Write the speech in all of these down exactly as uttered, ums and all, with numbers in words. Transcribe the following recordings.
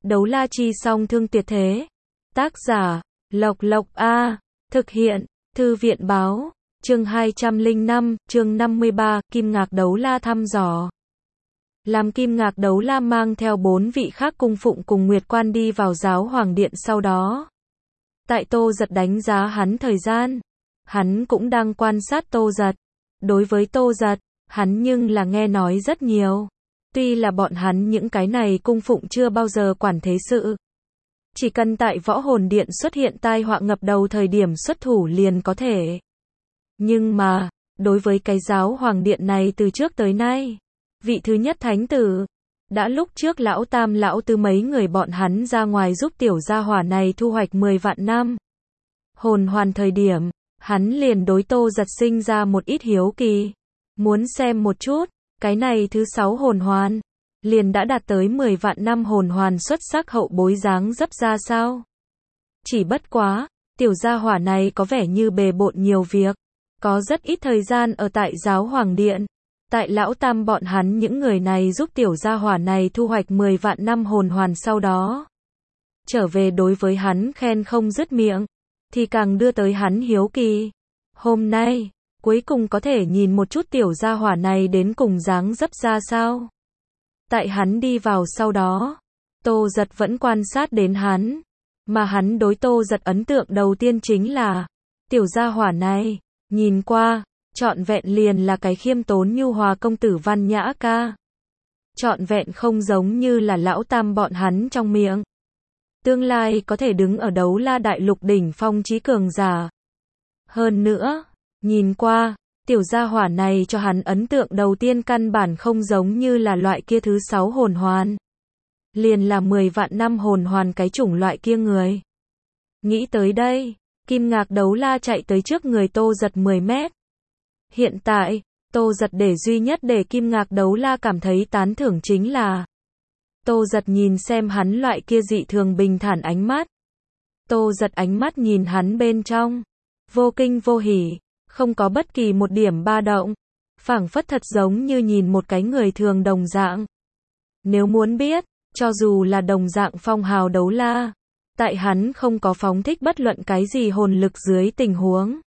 Đấu la chi song thương tuyệt thế. Tác giả, Lộc Lộc A. Thực hiện, Thư viện báo. Chương hai trăm lẻ năm, chương năm mươi ba, Kim Ngạc Đấu La thăm dò. Làm Kim Ngạc Đấu La mang theo bốn vị khác cung phụng cùng Nguyệt Quan đi vào Giáo Hoàng Điện sau đó. Tại Tô Giật đánh giá hắn thời gian, hắn cũng đang quan sát Tô Giật. Đối với Tô Giật, hắn nhưng là nghe nói rất nhiều. Tuy là bọn hắn những cái này cung phụng chưa bao giờ quản thế sự. Chỉ cần tại Võ Hồn Điện xuất hiện tai họa ngập đầu thời điểm xuất thủ liền có thể. Nhưng mà, đối với cái Giáo Hoàng Điện này từ trước tới nay, vị thứ nhất thánh tử, đã lúc trước lão tam lão tứ mấy người bọn hắn ra ngoài giúp tiểu gia hỏa này thu hoạch mười vạn năm hồn hoàn thời điểm, hắn liền đối Tô Giật sinh ra một ít hiếu kỳ. Muốn xem một chút, cái này thứ sáu hồn hoàn, liền đã đạt tới mười vạn năm hồn hoàn xuất sắc hậu bối dáng dấp ra sao. Chỉ bất quá, tiểu gia hỏa này có vẻ như bề bộn nhiều việc, có rất ít thời gian ở tại Giáo Hoàng Điện. Tại lão tam bọn hắn những người này giúp tiểu gia hỏa này thu hoạch mười vạn năm hồn hoàn sau đó. Trở về đối với hắn khen không dứt miệng, thì càng đưa tới hắn hiếu kỳ. Hôm nay, cuối cùng có thể nhìn một chút tiểu gia hỏa này đến cùng dáng dấp ra sao. Tại hắn đi vào sau đó, Tô Giật vẫn quan sát đến hắn. Mà hắn đối Tô Giật ấn tượng đầu tiên chính là, tiểu gia hỏa này, nhìn qua, trọn vẹn liền là cái khiêm tốn nhu hòa công tử văn nhã ca. Trọn vẹn không giống như là lão tam bọn hắn trong miệng. Tương lai có thể đứng ở đấu la đại lục đỉnh phong chí cường giả. Hơn nữa, nhìn qua, tiểu gia hỏa này cho hắn ấn tượng đầu tiên căn bản không giống như là loại kia thứ sáu hồn hoàn. Liền là mười vạn năm hồn hoàn cái chủng loại kia người. Nghĩ tới đây, Kim Ngạc Đấu La chạy tới trước người Tô Giật mười mét. Hiện tại, Tô Giật để duy nhất để Kim Ngạc Đấu La cảm thấy tán thưởng chính là Tô Giật nhìn xem hắn loại kia dị thường bình thản ánh mắt. Tô Giật ánh mắt nhìn hắn bên trong, vô kinh vô hỉ, không có bất kỳ một điểm ba động, phảng phất thật giống như nhìn một cái người thường đồng dạng. Nếu muốn biết, cho dù là đồng dạng phong hào đấu la, tại hắn không có phóng thích bất luận cái gì hồn lực dưới tình huống,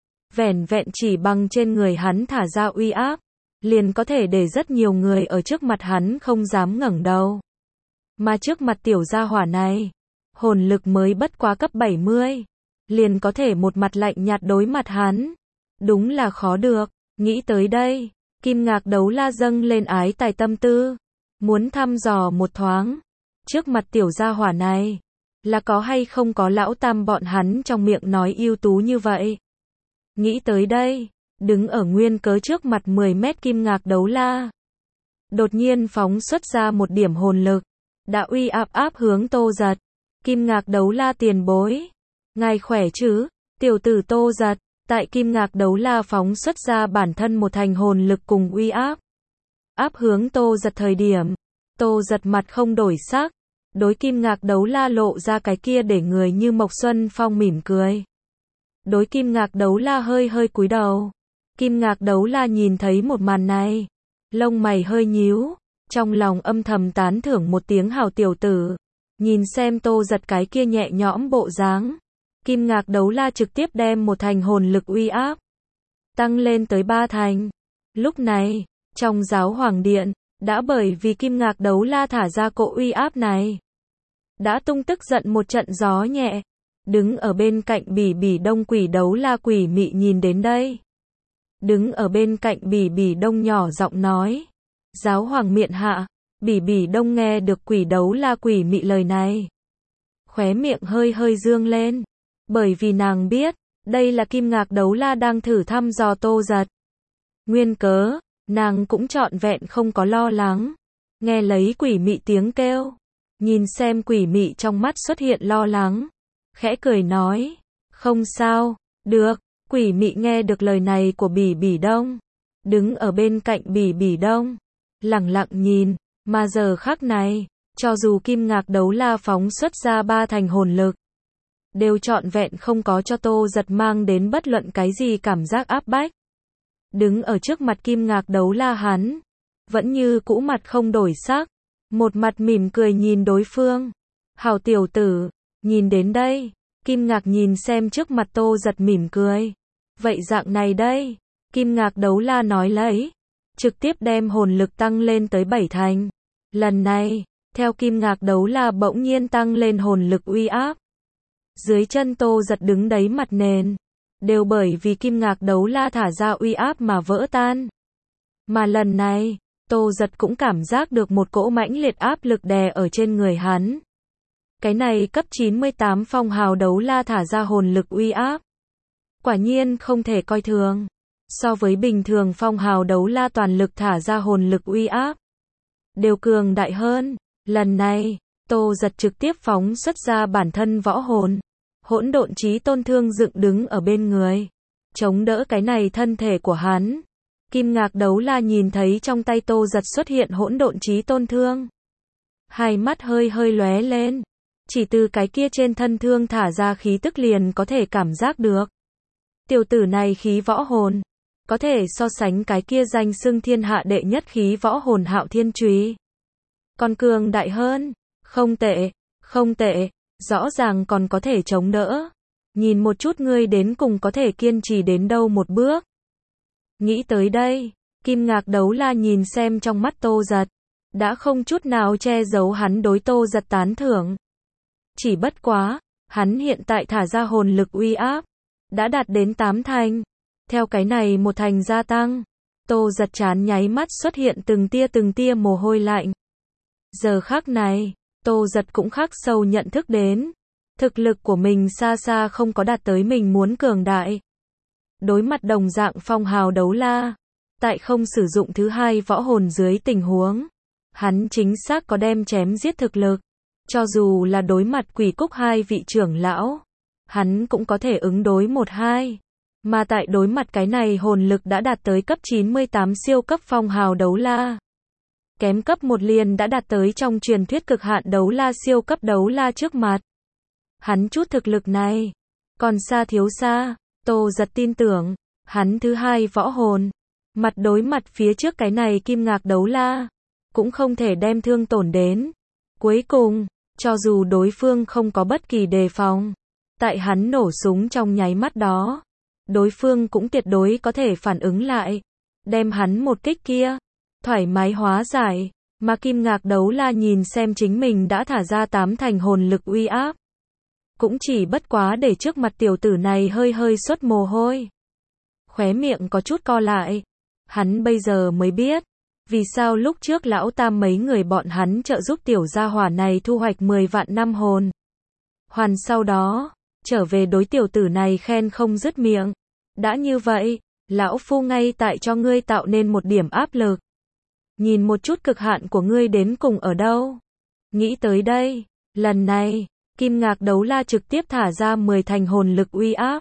vẻn vẹn chỉ bằng trên người hắn thả ra uy áp, liền có thể để rất nhiều người ở trước mặt hắn không dám ngẩng đầu. Mà trước mặt tiểu gia hỏa này, hồn lực mới bất quá cấp bảy mươi, liền có thể một mặt lạnh nhạt đối mặt hắn. Đúng là khó được. Nghĩ tới đây, Kim Ngạc Đấu La dâng lên ái tài tâm tư, muốn thăm dò một thoáng, trước mặt tiểu gia hỏa này, là có hay không có lão tam bọn hắn trong miệng nói ưu tú như vậy. Nghĩ tới đây, đứng ở nguyên cớ trước mặt mười mét Kim Ngạc Đấu La, đột nhiên phóng xuất ra một điểm hồn lực, đã uy áp áp hướng Tô Giật. Kim Ngạc Đấu La tiền bối, ngài khỏe chứ? Tiểu tử Tô Giật, tại Kim Ngạc Đấu La phóng xuất ra bản thân một thành hồn lực cùng uy áp, áp hướng Tô Giật thời điểm, Tô Giật mặt không đổi sắc, đối Kim Ngạc Đấu La lộ ra cái kia để người như Mộc Xuân Phong mỉm cười. Đối Kim Ngạc Đấu La hơi hơi cúi đầu. Kim Ngạc Đấu La nhìn thấy một màn này, lông mày hơi nhíu, trong lòng âm thầm tán thưởng một tiếng hảo tiểu tử. Nhìn xem Tô Giật cái kia nhẹ nhõm bộ dáng, Kim Ngạc Đấu La trực tiếp đem một thành hồn lực uy áp tăng lên tới ba thành. Lúc này, trong Giáo Hoàng Điện, đã bởi vì Kim Ngạc Đấu La thả ra cỗ uy áp này, đã tung tức giận một trận gió nhẹ. Đứng ở bên cạnh Bỉ Bỉ Đông Quỷ Đấu La Quỷ Mị nhìn đến đây, đứng ở bên cạnh Bỉ Bỉ Đông nhỏ giọng nói, Giáo Hoàng miện hạ. Bỉ Bỉ Đông nghe được Quỷ Đấu La Quỷ Mị lời này, khóe miệng hơi hơi dương lên, bởi vì nàng biết, đây là Kim Ngạc Đấu La đang thử thăm dò Tô Giật. Nguyên cớ, nàng cũng trọn vẹn không có lo lắng. Nghe lấy Quỷ Mị tiếng kêu, nhìn xem Quỷ Mị trong mắt xuất hiện lo lắng, khẽ cười nói, không sao, được. Quỷ Mị nghe được lời này của Bỉ Bỉ Đông, đứng ở bên cạnh Bỉ Bỉ Đông, lặng lặng nhìn. Mà giờ khắc này, cho dù Kim Ngạc Đấu La phóng xuất ra ba thành hồn lực, đều trọn vẹn không có cho Tô Giật mang đến bất luận cái gì cảm giác áp bách. Đứng ở trước mặt Kim Ngạc Đấu La hắn, vẫn như cũ mặt không đổi sắc, một mặt mỉm cười nhìn đối phương. Hảo tiểu tử, nhìn đến đây, Kim Ngạc nhìn xem trước mặt Tô Giật mỉm cười. Vậy dạng này đây, Kim Ngạc đấu la nói lấy, trực tiếp đem hồn lực tăng lên tới bảy thành. Lần này, theo Kim Ngạc đấu la bỗng nhiên tăng lên hồn lực uy áp. Dưới chân Tô Giật đứng đấy mặt nền, đều bởi vì Kim Ngạc đấu la thả ra uy áp mà vỡ tan. Mà lần này, Tô Giật cũng cảm giác được một cỗ mãnh liệt áp lực đè ở trên người hắn. Cái này cấp chín mươi tám phong hào đấu la thả ra hồn lực uy áp. Quả nhiên không thể coi thường. So với bình thường phong hào đấu la toàn lực thả ra hồn lực uy áp, đều cường đại hơn. Lần này, Tô Giật trực tiếp phóng xuất ra bản thân võ hồn. Hỗn độn chí tôn thương dựng đứng ở bên người, chống đỡ cái này thân thể của hắn. Kim Ngạc đấu la nhìn thấy trong tay Tô Giật xuất hiện hỗn độn chí tôn thương. Hai mắt hơi hơi lóe lên. Chỉ từ cái kia trên thân thương thả ra khí tức liền có thể cảm giác được. Tiểu tử này khí võ hồn, có thể so sánh cái kia danh xưng thiên hạ đệ nhất khí võ hồn Hạo Thiên Chùy. Còn cường đại hơn, không tệ, không tệ, rõ ràng còn có thể chống đỡ. Nhìn một chút ngươi đến cùng có thể kiên trì đến đâu một bước. Nghĩ tới đây, Kim Ngạc đấu la nhìn xem trong mắt Tô Giật, đã không chút nào che giấu hắn đối Tô Giật tán thưởng. Chỉ bất quá, hắn hiện tại thả ra hồn lực uy áp, đã đạt đến tám thành. Theo cái này một thành gia tăng, Tô Giật chán nháy mắt xuất hiện từng tia từng tia mồ hôi lạnh. Giờ khắc này, Tô Giật cũng khắc sâu nhận thức đến, thực lực của mình xa xa không có đạt tới mình muốn cường đại. Đối mặt đồng dạng phong hào đấu la, tại không sử dụng thứ hai võ hồn dưới tình huống, hắn chính xác có đem chém giết thực lực. Cho dù là đối mặt Quỷ Cúc hai vị trưởng lão, hắn cũng có thể ứng đối một hai. Mà tại đối mặt cái này hồn lực đã đạt tới cấp chín mươi tám siêu cấp phong hào đấu la. Kém cấp một liền đã đạt tới trong truyền thuyết cực hạn đấu la siêu cấp đấu la trước mặt. Hắn chút thực lực này, còn xa thiếu xa. Tô Giật tin tưởng, hắn thứ hai võ hồn, mặt đối mặt phía trước cái này Kim Ngạc đấu la, cũng không thể đem thương tổn đến. Cuối cùng, cho dù đối phương không có bất kỳ đề phòng, tại hắn nổ súng trong nháy mắt đó, đối phương cũng tuyệt đối có thể phản ứng lại, đem hắn một kích kia, thoải mái hóa giải. Mà Kim Ngạc đấu la nhìn xem chính mình đã thả ra tám thành hồn lực uy áp. Cũng chỉ bất quá để trước mặt tiểu tử này hơi hơi xuất mồ hôi. Khóe miệng có chút co lại. Hắn bây giờ mới biết, vì sao lúc trước lão tam mấy người bọn hắn trợ giúp tiểu gia hỏa này thu hoạch mười vạn năm hồn. Hoàn sau đó, trở về đối tiểu tử này khen không dứt miệng. Đã như vậy, lão phu ngay tại cho ngươi tạo nên một điểm áp lực. Nhìn một chút cực hạn của ngươi đến cùng ở đâu. Nghĩ tới đây, lần này, Kim Ngạc đấu la trực tiếp thả ra mười thành hồn lực uy áp.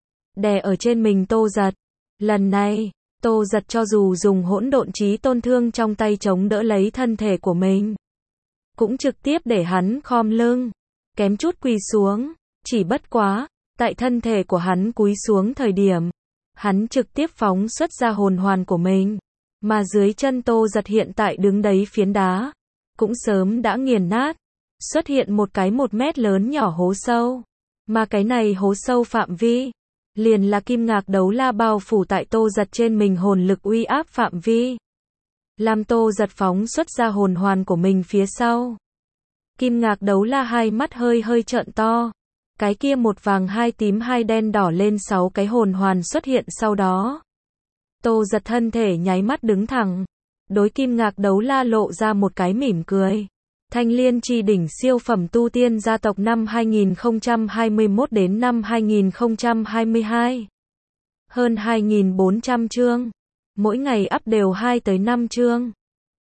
Đè ở trên mình Tô Giật. Lần này, Tô Giật cho dù dùng hỗn độn chí tôn thương trong tay chống đỡ lấy thân thể của mình, cũng trực tiếp để hắn khom lưng, kém chút quỳ xuống. Chỉ bất quá, tại thân thể của hắn cúi xuống thời điểm, hắn trực tiếp phóng xuất ra hồn hoàn của mình. Mà dưới chân Tô Giật hiện tại đứng đấy phiến đá, cũng sớm đã nghiền nát. Xuất hiện một cái một mét lớn nhỏ hố sâu. Mà cái này hố sâu phạm vi, liền là Kim Ngạc đấu la bao phủ tại Tô Giật trên mình hồn lực uy áp phạm vi. Làm Tô Giật phóng xuất ra hồn hoàn của mình phía sau. Kim Ngạc đấu la hai mắt hơi hơi trợn to. Cái kia một vàng hai tím hai đen đỏ lên sáu cái hồn hoàn xuất hiện sau đó. Tô Giật thân thể nháy mắt đứng thẳng. Đối Kim Ngạc đấu la lộ ra một cái mỉm cười. Thanh Liên Chi đỉnh siêu phẩm tu tiên gia tộc năm hai nghìn không trăm hai mươi mốt đến năm hai nghìn không trăm hai mươi hai. Hơn hai nghìn bốn trăm chương. Mỗi ngày up đều hai tới năm chương.